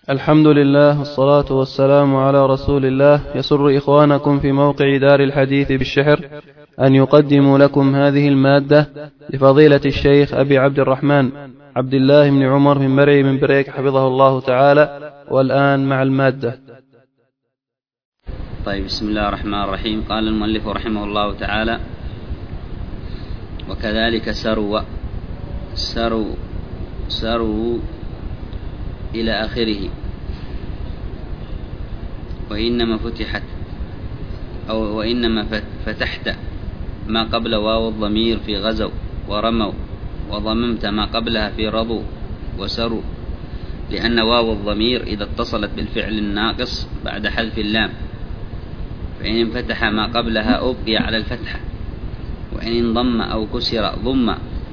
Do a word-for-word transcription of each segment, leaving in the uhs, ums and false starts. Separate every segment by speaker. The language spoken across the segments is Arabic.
Speaker 1: الحمد لله والصلاة والسلام على رسول الله. يسر إخوانكم في موقع دار الحديث بالشحر أن يقدموا لكم هذه المادة لفضيلة الشيخ أبي عبد الرحمن عبد الله بن عمر بن مرعي من بريك حفظه الله تعالى. والآن مع المادة.
Speaker 2: طيب، بسم الله الرحمن الرحيم. قال المؤلف رحمه الله تعالى: وكذلك سروا سروا سروا إلى آخره. وإنما فتحت أو وإنما فتحت ما قبل واو الضمير في غزوا ورموا، وضممت ما قبلها في رضوا وسروا، لأن واو الضمير إذا اتصلت بالفعل الناقص بعد حذف اللام فإن انفتح ما قبلها أبقي على الفتحة، وإن انضم أو كسر ضم.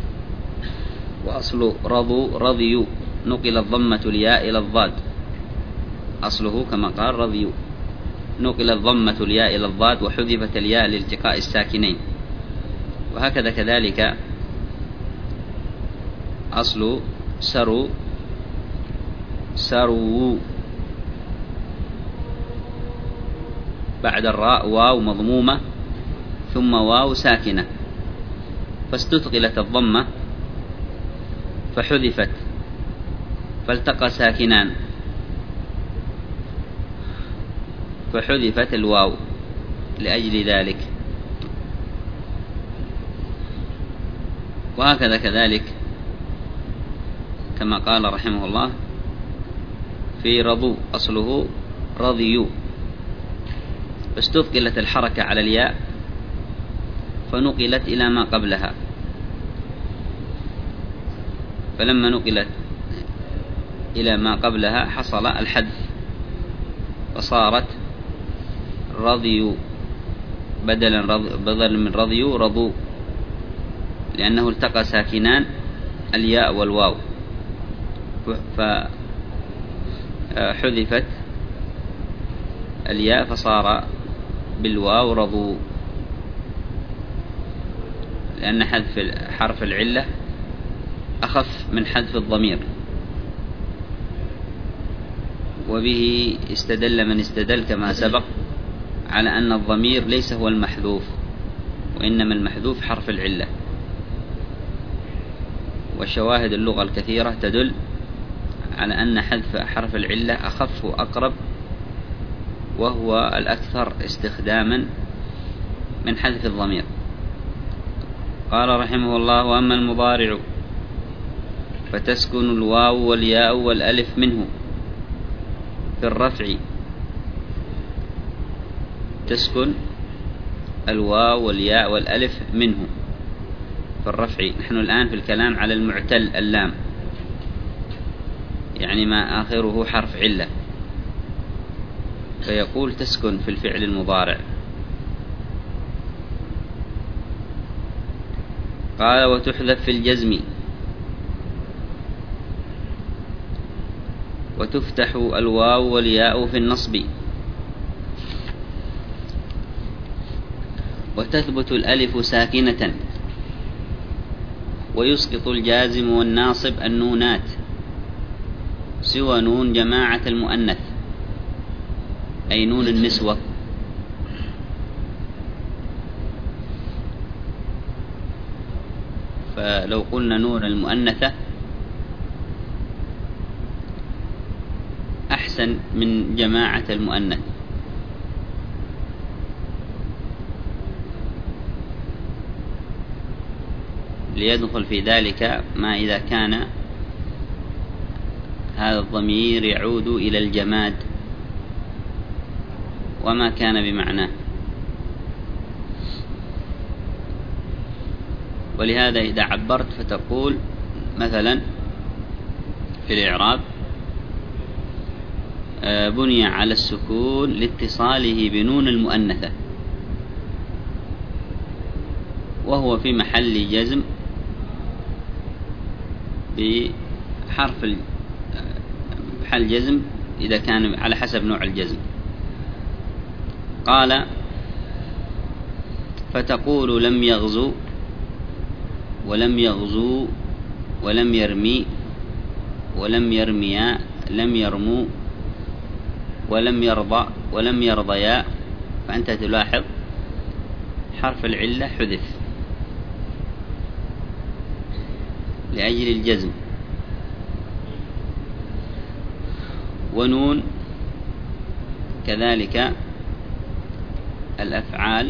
Speaker 2: وأصل رضوا رضيوا، نقل الضمة الياء إلى الضاد، أصله كما قال رضيوا، نقل الضمة الياء إلى الضاد وحذفت الياء لالتقاء الساكنين. وهكذا كذلك أصل سروا سروا، بعد الراء واو مضمومة ثم واو ساكنة، فاستثقلت الضمة فحذفت فالتقى ساكنان فحذفت الواو لأجل ذلك. وهكذا كذلك كما قال رحمه الله في رضوا، أصله رضيوا، فاستثقلت الحركة على الياء فنقلت إلى ما قبلها، فلما نقلت إلى ما قبلها حصل الحذف فصارت رضيوا بدلا بدلا من رضيوا رضوا، لأنه التقى ساكنان الياء والواو فحذفت الياء فصار بالواو رضوا، لأن حذف حرف العلة أخف من حذف الضمير. وبه استدل من استدل كما سبق على أن الضمير ليس هو المحذوف، وإنما المحذوف حرف العلة. وشواهد اللغة الكثيرة تدل على أن حذف حرف العلة أخف وأقرب، وهو الأكثر استخداما من حذف الضمير. قال رحمه الله: وأما المضارع فتسكن الواو والياء والألف منه في الرفع. تسكن الواو والياء والألف منه في الرفع. نحن الآن في الكلام على المعتل اللام، يعني ما آخره حرف علة، فيقول تسكن في الفعل المضارع. قال: وتحذف في الجزم، وتفتح الواو والياء في النصب، وتثبت الألف ساكنة، ويسقط الجازم والناصب النونات سوى نون جماعة المؤنث، أي نون النسوة. فلو قلنا نون المؤنثة أحسن من جماعة المؤنث، ليدخل في ذلك ما إذا كان هذا الضمير يعود إلى الجماد وما كان بمعناه. ولهذا إذا عبرت فتقول مثلا في الإعراب: بني على السكون لاتصاله بنون المؤنثة، وهو في محل جزم بحرف محل جزم إذا كان على حسب نوع الجزم. قال: فتقول لم يغزو ولم يغزو ولم يرمي ولم يرميا لم يرموا ولم يرضى ولم يرضيا، فأنت تلاحظ حرف العلة حذف لأجل الجزم. ونون كذلك الأفعال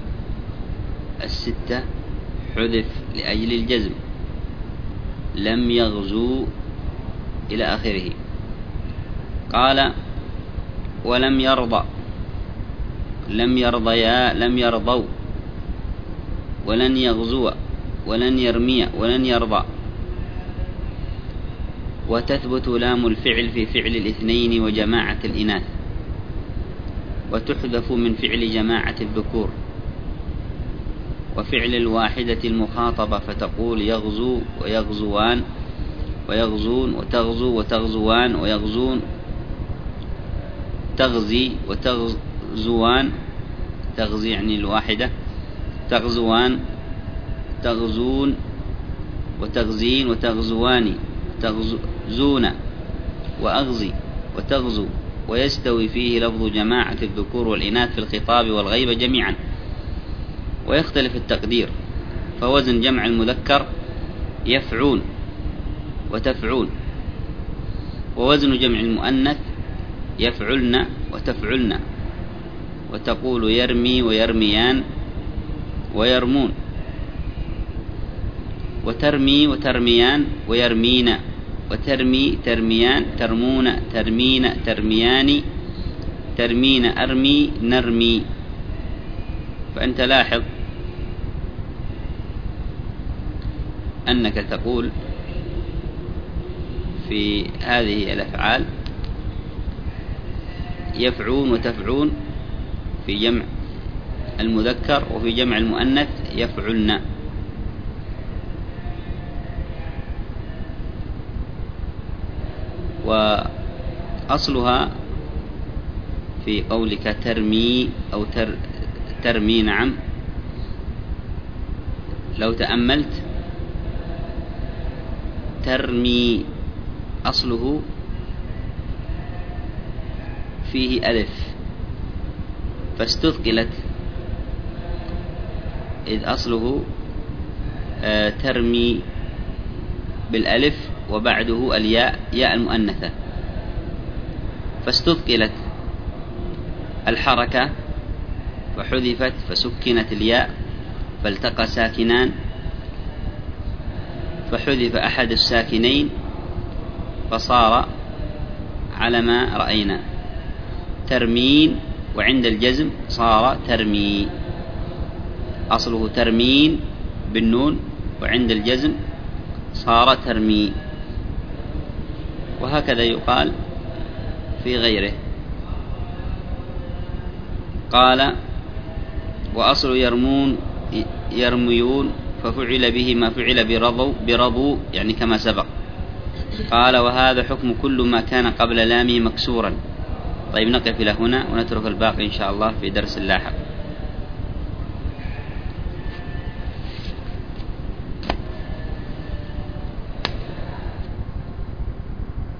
Speaker 2: الستة حذف لأجل الجزم، لم يغزو إلى آخره. قال ولم يرضى، لم يرضيا، لم يرضوا، ولن يغزو، ولن يرمي، ولن يرضى. وتثبت لام الفعل في فعل الاثنين وجماعة الإناث، وتحذف من فعل جماعة الذكور وفعل الواحدة المخاطبة، فتقول يغزو ويغزوان ويغزون وتغزو وتغزوان ويغزون، تغزي وتغزوان، تغزي يعني الواحدة، تغزوان، تغزون وتغزين وتغزوان، تغزون وأغزي وتغزو. ويستوي فيه لفظ جماعة الذكور والإناث في الخطاب والغيبة جميعا، ويختلف التقدير. فوزن جمع المذكر يفعون وتفعون، ووزن جمع المؤنث يفعلن وتفعلن. وتقول يرمي ويرميان ويرمون، وترمي وترميان ويرمين، وترمي ترميان، ترمون ترمين ترميان، ترمين أرمي نرمي. فأنت لاحظ أنك تقول في هذه الأفعال يفعون وتفعون في جمع المذكر، وفي جمع المؤنث يفعلن. وأصلها في قولك ترمي أو تر ترمي، نعم، لو تأملت ترمي أصله فيه ألف فاستثقلت، إذ أصله ترمي بالألف وبعده الياء، ياء المؤنثة، فاستثقلت الحركة فحذفت فسكنت الياء، فالتقى ساكنان فحذف أحد الساكنين فصار على ما رأينا ترمين، وعند الجزم صار ترمي. أصله ترمين بالنون، وعند الجزم صار ترمي. وهكذا يقال في غيره. قال وأصل يرمون يرميون، ففعل به ما فعل برضو برضو يعني كما سبق. قال وهذا حكم كل ما كان قبل لامه مكسورا. طيب نقف إلى هنا ونترك الباقي إن شاء الله في درس لاحق.